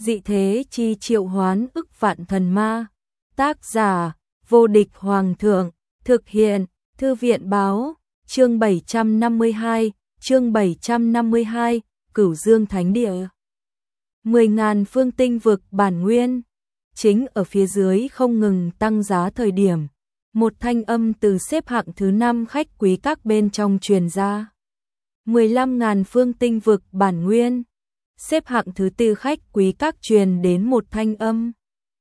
dị thế chi triệu hoán ức vạn thần ma. Tác giả, vô địch hoàng thượng, thực hiện, thư viện báo, chương 752, Cửu Dương Thánh Địa. 10.000 phương tinh vực bản nguyên, chính ở phía dưới không ngừng tăng giá thời điểm. Một thanh âm từ xếp hạng thứ 5 khách quý các bên trong truyền ra. 15.000 phương tinh vực bản nguyên. Xếp hạng thứ 4 khách quý các truyền đến một thanh âm.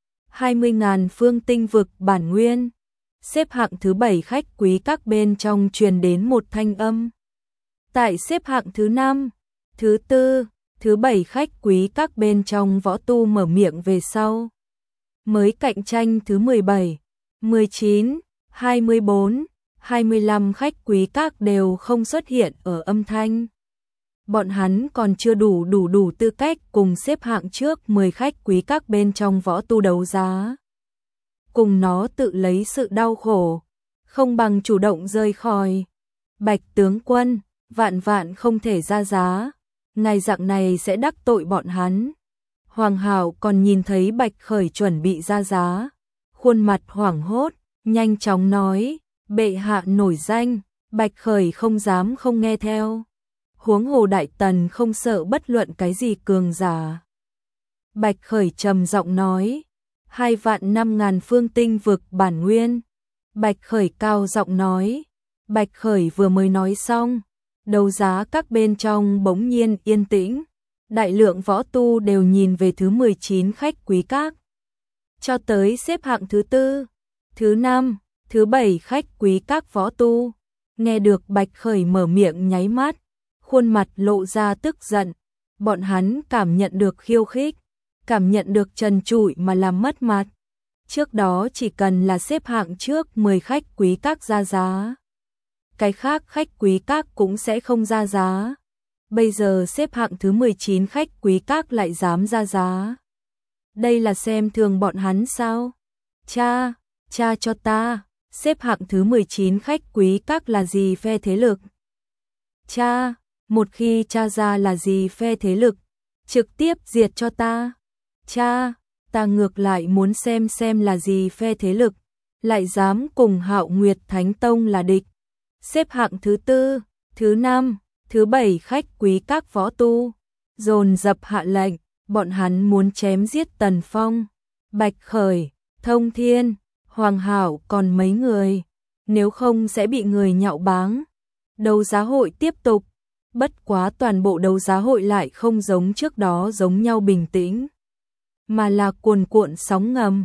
20.000 phương tinh vực bản nguyên. Xếp hạng thứ 7 khách quý các bên trong truyền đến một thanh âm. Tại xếp hạng thứ 5, thứ 4, thứ 7 khách quý các bên trong võ tu mở miệng về sau. Mới cạnh tranh thứ 17, 19, 24, 25 khách quý các đều không xuất hiện ở âm thanh. Bọn hắn còn chưa đủ tư cách cùng xếp hạng trước 10 khách quý các bên trong võ tu đấu giá. Cùng nó tự lấy sự đau khổ, không bằng chủ động rời khỏi. Bạch tướng quân, vạn không thể ra giá, ngày dạng này sẽ đắc tội bọn hắn. Hoàng Hạo còn nhìn thấy Bạch Khởi chuẩn bị ra giá, khuôn mặt hoảng hốt, nhanh chóng nói, bệ hạ nổi danh, Bạch Khởi không dám không nghe theo. Huống hồ Đại Tần không sợ bất luận cái gì cường giả. Bạch Khởi trầm giọng nói, 2.500.000 phương tinh vực bản nguyên. Bạch Khởi cao giọng nói, Bạch Khởi vừa mới nói xong, đấu giá các bên trong bỗng nhiên yên tĩnh. Đại lượng võ tu đều nhìn về thứ 19 khách quý các. Cho tới xếp hạng thứ 4, thứ 5, thứ 7 khách quý các võ tu. Nghe được Bạch Khởi mở miệng nháy mắt, khuôn mặt lộ ra tức giận. Bọn hắn cảm nhận được khiêu khích, cảm nhận được trần trụi mà làm mất mặt. Trước đó chỉ cần là xếp hạng trước 10 khách quý các ra giá, cái khác khách quý các cũng sẽ không ra giá. Bây giờ xếp hạng thứ 19 khách quý các lại dám ra giá. Đây là xem thường bọn hắn sao? Cha cho ta, xếp hạng thứ 19 khách quý các là gì phe thế lực? Cha, một khi cha ra là gì phe thế lực, trực tiếp diệt cho ta. Cha, ta ngược lại muốn xem là gì phe thế lực, lại dám cùng Hạo Nguyệt Thánh Tông là địch. Xếp hạng thứ 4, thứ 5, thứ 7 khách quý các võ tu dồn dập hạ lệnh, bọn hắn muốn chém giết Tần Phong, Bạch Khởi, Thông Thiên, Hoàng Hạo còn mấy người, nếu không sẽ bị người nhạo báng. Đấu giá hội tiếp tục, bất quá toàn bộ đấu giá hội lại không giống trước đó giống nhau bình tĩnh, mà là cuồn cuộn sóng ngầm.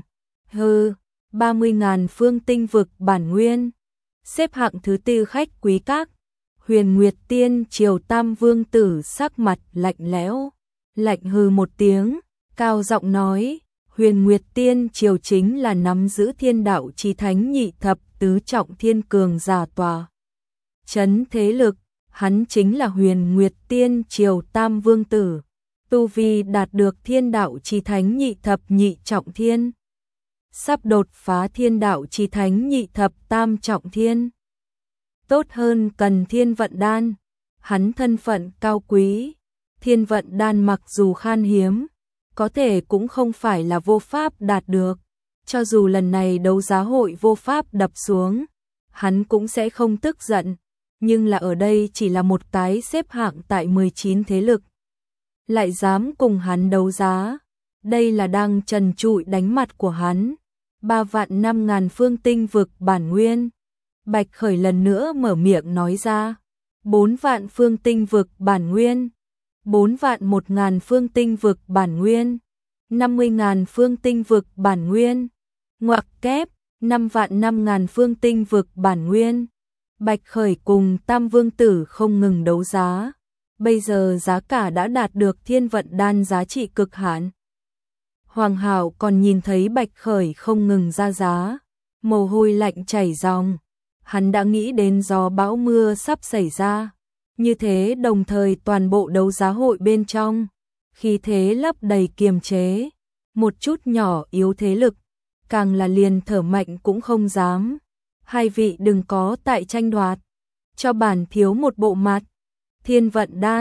30.000 phương tinh vực bản nguyên. Xếp hạng thứ 4 khách quý các. Huyền Nguyệt Tiên Triều Tam Vương tử sắc mặt lạnh lẽo, lạnh hừ một tiếng, cao giọng nói, Huyền Nguyệt Tiên Triều chính là nắm giữ thiên đạo chí thánh nhị thập tứ trọng thiên cường giả tòa chấn thế lực, hắn chính là Huyền Nguyệt Tiên Triều Tam Vương tử, tu vi đạt được thiên đạo chí thánh nhị thập nhị trọng thiên, sắp đột phá thiên đạo chí thánh nhị thập tam trọng thiên. Tốt hơn cần thiên vận đan, hắn thân phận cao quý, thiên vận đan mặc dù khan hiếm, có thể cũng không phải là vô pháp đạt được, cho dù lần này đấu giá hội vô pháp đập xuống, hắn cũng sẽ không tức giận, nhưng là ở đây chỉ là một cái xếp hạng tại 19 thế lực, lại dám cùng hắn đấu giá, đây là đang trần trụi đánh mặt của hắn. 3.500.000 phương tinh vực bản nguyên. Bạch Khởi lần nữa mở miệng nói ra, 4 vạn phương tinh vực bản nguyên, 4.100.000 phương tinh vực bản nguyên, 50.000 phương tinh vực bản nguyên, ngoặc kép, 5.500.000 phương tinh vực bản nguyên. Bạch Khởi cùng Tam Vương tử không ngừng đấu giá, bây giờ giá cả đã đạt được thiên vận đan giá trị cực hạn. Hoàng Hạo còn nhìn thấy Bạch Khởi không ngừng ra giá, mồ hôi lạnh chảy ròng. Hắn đã nghĩ đến gió bão mưa sắp xảy ra, như thế đồng thời toàn bộ đấu giá hội bên trong, khí thế lấp đầy kiềm chế, một chút nhỏ yếu thế lực, càng là liền thở mạnh cũng không dám. Hai vị đừng có tại tranh đoạt, cho bản thiếu một bộ mặt. Thiên vận đan,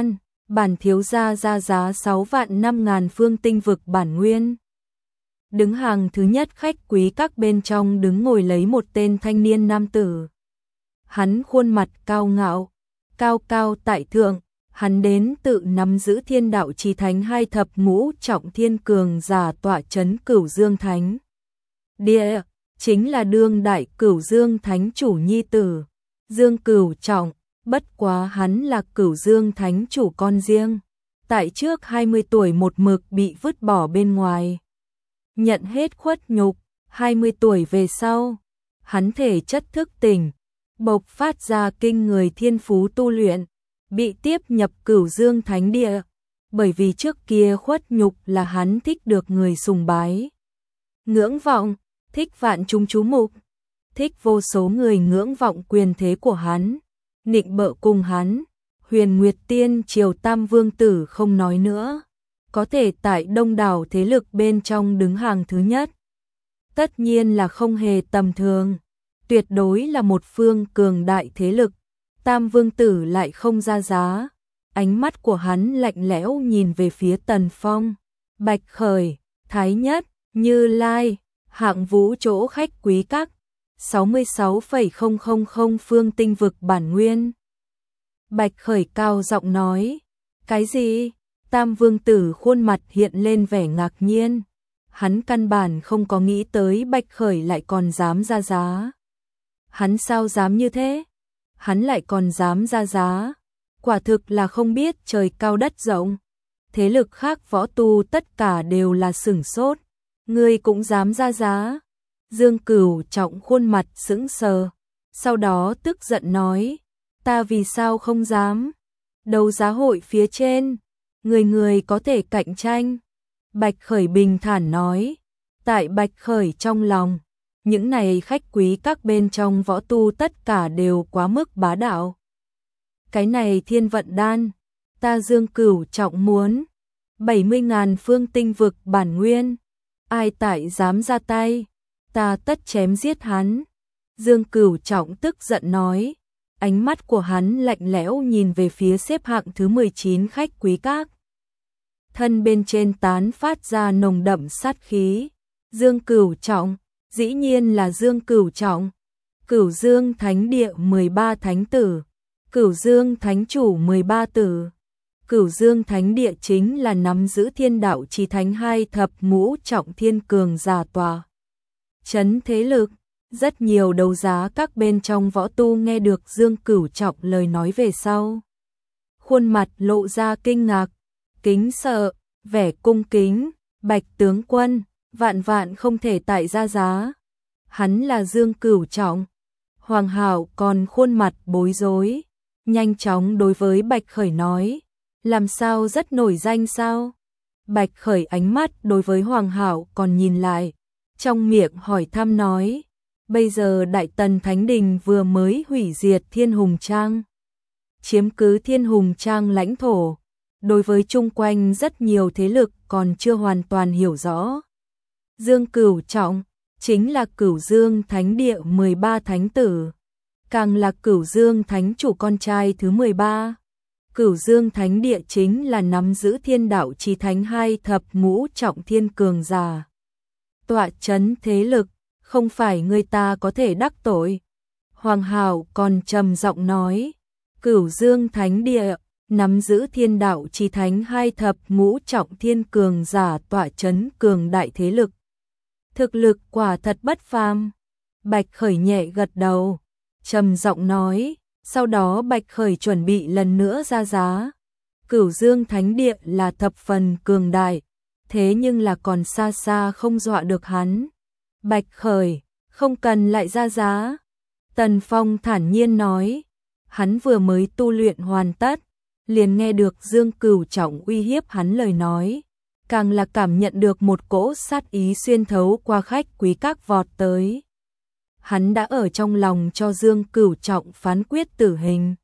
bản thiếu gia ra giá 6 vạn 5 ngàn phương tinh vực bản nguyên. Đứng hàng thứ nhất khách quý các bên trong đứng ngồi lấy một tên thanh niên nam tử. Hắn khuôn mặt cao ngạo, cao cao tại thượng, hắn đến tự nắm giữ thiên đạo chí thánh 2 thập ngũ trọng thiên cường giả tọa chấn Cửu Dương Thánh Địa, chính là đương đại Cửu Dương Thánh chủ nhi tử, Dương Cửu Trọng, bất quá hắn là Cửu Dương Thánh chủ con riêng, tại trước 20 tuổi một mực bị vứt bỏ bên ngoài. Nhận hết khuất nhục, 20 tuổi về sau, hắn thể chất thức tỉnh, bộc phát ra kinh người thiên phú tu luyện, bị tiếp nhập Cửu Dương Thánh Địa, bởi vì trước kia khuất nhục là hắn thích được người sùng bái, ngưỡng vọng, thích vạn chúng chú mục, thích vô số người ngưỡng vọng quyền thế của hắn, nịnh bợ cùng hắn. Huyền Nguyệt Tiên Triều Tam Vương Tử không nói nữa, có thể tại đông đảo thế lực bên trong đứng hàng thứ nhất. Tất nhiên là không hề tầm thường, tuyệt đối là một phương cường đại thế lực. Tam Vương Tử lại không ra giá, ánh mắt của hắn lạnh lẽo nhìn về phía Tần Phong, Bạch Khởi, Thái Nhất, Như Lai, hạng vũ chỗ khách quý các, 66,000 phương tinh vực bản nguyên. Bạch Khởi cao giọng nói, cái gì? Tam Vương Tử khuôn mặt hiện lên vẻ ngạc nhiên, hắn căn bản không có nghĩ tới Bạch Khởi lại còn dám ra giá. Hắn sao dám như thế? Hắn lại còn dám ra giá, quả thực là không biết trời cao đất rộng. Thế lực khác võ tu tất cả đều là sửng sốt, ngươi cũng dám ra giá? Dương Cửu Trọng khuôn mặt sững sờ, sau đó tức giận nói, ta vì sao không dám? Đấu giá hội phía trên, người người có thể cạnh tranh. Bạch Khởi bình thản nói, tại Bạch Khởi trong lòng, những này khách quý các bên trong võ tu tất cả đều quá mức bá đạo. Cái này thiên vận đan, ta Dương Cửu Trọng muốn 70.000 phương tinh vực bản nguyên, ai tại dám ra tay, ta tất chém giết hắn. Dương Cửu Trọng tức giận nói, ánh mắt của hắn lạnh lẽo nhìn về phía xếp hạng thứ 19 khách quý các. Thân bên trên tán phát ra nồng đậm sát khí. Dương Cửu Trọng, dĩ nhiên là Dương Cửu Trọng. Cửu Dương Thánh Địa 13 Thánh Tử, Cửu Dương Thánh Chủ 13 Tử. Cửu Dương Thánh Địa chính là nắm giữ thiên đạo chí thánh 2 thập ngũ trọng thiên cường giả tòa chấn thế lực. Rất nhiều đấu giá các bên trong võ tu nghe được Dương Cửu Trọng lời nói về sau, khuôn mặt lộ ra kinh ngạc, kính sợ, vẻ cung kính. Bạch tướng quân, vạn vạn không thể tại ra giá. Hắn là Dương Cửu Trọng. Hoàng Hạo còn khuôn mặt bối rối, nhanh chóng đối với Bạch Khởi nói, làm sao rất nổi danh sao? Bạch Khởi ánh mắt đối với Hoàng Hạo còn nhìn lại, trong miệng hỏi thăm nói, bây giờ Đại Tần Thánh Đình vừa mới hủy diệt Thiên Hùng Trang, chiếm cứ Thiên Hùng Trang lãnh thổ, đối với chung quanh rất nhiều thế lực còn chưa hoàn toàn hiểu rõ. Dương Cửu Trọng chính là Cửu Dương Thánh Địa 13 Thánh Tử, càng là Cửu Dương Thánh Chủ con trai thứ 13. Cửu Dương Thánh Địa chính là nắm giữ thiên đạo chí thánh 2 thập ngũ trọng thiên cường giả, tọa chấn thế lực, không phải người ta có thể đắc tội. Hoàng Hạo còn trầm giọng nói, Cửu Dương Thánh Địa nắm giữ thiên đạo chí thánh 2 thập ngũ trọng thiên cường giả tọa chấn cường đại thế lực, thực lực quả thật bất phàm. Bạch Khởi nhẹ gật đầu, trầm giọng nói, sau đó Bạch Khởi chuẩn bị lần nữa ra giá. Cửu Dương Thánh Địa là thập phần cường đại, thế nhưng là còn xa xa không dọa được hắn. Bạch Khởi, không cần lại ra giá. Tần Phong thản nhiên nói, hắn vừa mới tu luyện hoàn tất, liền nghe được Dương Cửu Trọng uy hiếp hắn lời nói, càng là cảm nhận được một cỗ sát ý xuyên thấu qua khách quý các vọt tới. Hắn đã ở trong lòng cho Dương Cửu Trọng phán quyết tử hình.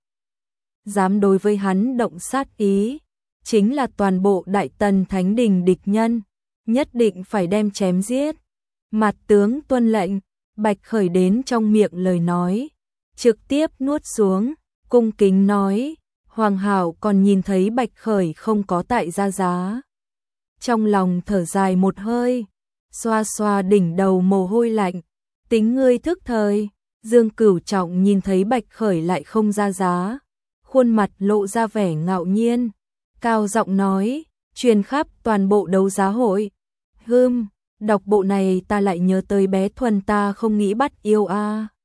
Dám đối với hắn động sát ý, chính là toàn bộ Đại Tần Thánh Đình địch nhân, nhất định phải đem chém giết. Mặt tướng tuân lệnh. Bạch Khởi đến trong miệng lời nói, trực tiếp nuốt xuống, cung kính nói, Hoàng Hảo còn nhìn thấy Bạch Khởi không có tại ra giá. Trong lòng thở dài một hơi, xoa xoa đỉnh đầu mồ hôi lạnh, tính ngươi thức thời. Dương Cửu Trọng nhìn thấy Bạch Khởi lại không ra giá, khuôn mặt lộ ra vẻ ngạo nhiên, cao giọng nói, truyền khắp toàn bộ đấu giá hội. Đọc bộ này ta lại nhớ tới bé Thuần ta không nghĩ bắt yêu a.